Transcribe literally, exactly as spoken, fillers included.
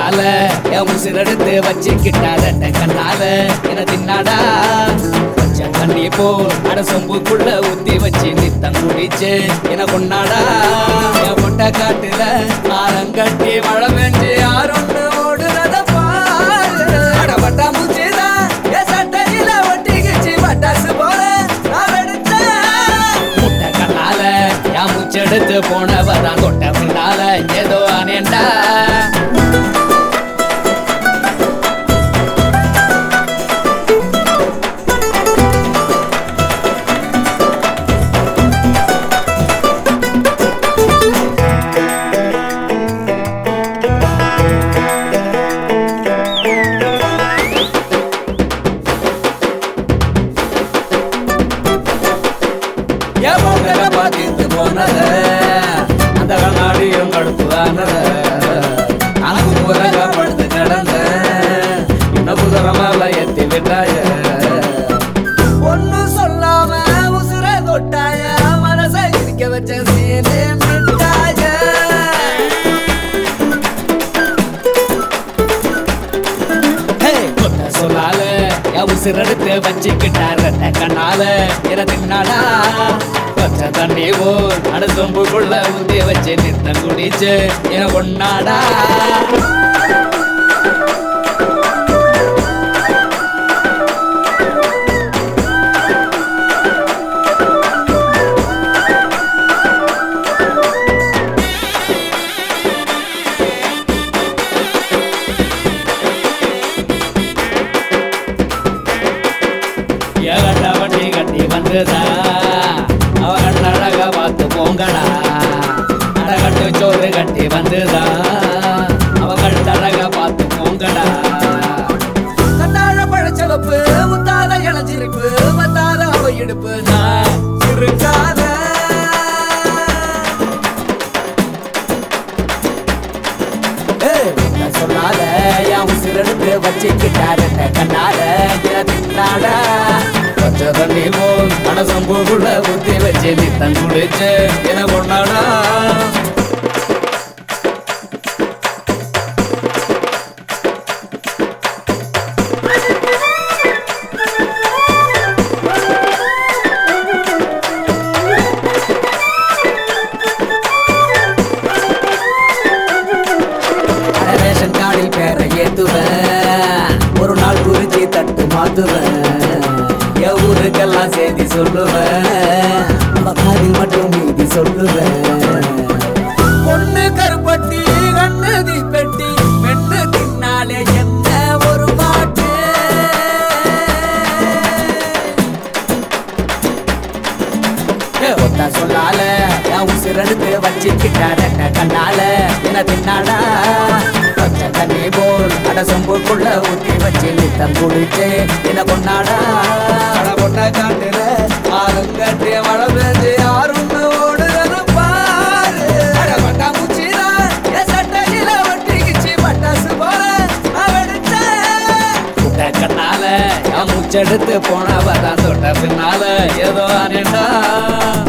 கண்ணால என் உசிரெடுத்து வச்சுக்கிட்டாத கண்ணால என தின்னாடா பச்சை தண்ணி போல் அட சொம்புக்குள்ள ஊத்தி வச்சு நித்தம் குடிச்சு என கொண்டாடா என் பொட்ட காட்டுல ஆரங்கட்டி மழை பெஞ்சு யாரொன்னு ஓடுறத பாரு அடப்பட்டா மூச்சுதான் என் சட்டையில ஒட்டிக்கிச்சு பட்டாசு போல நான் வெடிச்சேன் முட்டை கண்ணால என் மூச்செடுத்து போனவதான் தொட்ட பின்னால ஏதோ அனேண்டா பார்த்து போனத அந்த கண்ணாடியும் கடுப்புதானத அனக்கு முறையா படுத்து கிடந்த இன்னும் புதரமால எத்தி விட்டாய ஒன்னும் சொல்லாம உசுர தொட்டாய மனசை இருக்க வச்ச சீனே மிட்டாய சொல்லால உசிரெடுத்து வச்சுக்கிட்டார கண்ணால என தின்னாடா பச்சை தண்ணி போல் அட சொம்புக்குள்ள ஊத்தி வச்சு நித்தம் குடிச்சு என கொண்டாடா வண்டி கட்டி வந்துதா அவ கண்ணழக பார்த்து போங்கடா அடகட்டு சோறு கட்டி வந்துதா அவ கண்ணழக பார்த்து போங்கடா கண்ணாழ பழச்சவப்பு முத்தாத இளஞ்சிரிப்பு மத்தாத அவ இடுப்பு நான் இருக்காத சொன்னால என் உசிரெடுத்து வச்சுக்கிட்டாரு கண்ணால தின்னாடா பச்சை தண்ணி போல் மனசம்புக்குள்ள ஊத்தி வச்சு நித்தம் குடிச்சு என கொண்டாடா ரேஷன் கார்டில் பேரை ஏத்துவேன் ஒரு நாள் குறிச்சி தட்டு மாத்துவேன் ஊருக்கெல்லாம் செய்தி சொல்லுவேன் காதில் மட்டும் மீதி சொல்லுவேன் பொண்ணு கருப்பட்டி கண்ணு தீப்பெட்டி பெண்ணு தின்னாலே என்ன ஒரு பாட்டு ஒத்தா சொல்லால என் உசிரெடுத்து வச்சுக்கிட்டார கண்ணால என தின்னாடா பச்சை தண்ணி போல் அட சொம்புக்குள்ள ஊத்தி வச்சு நித்தம் குடிச்சு என கொண்டாடா பொட்ட காட்டுல ஆரங்கட்டி மழை பெஞ்சு யாருன்னு ஓடுறது பாரு அடப்பட்டா மூச்சினா என் சட்டையில ஒட்டிக்கிச்சு பட்டாசு போல நான் வெடிச்சேன் முட்டை கண்ணால என் மூச்செடுத்து போனவதான் தொட்ட பின்னால ஏதோ அனேண்டா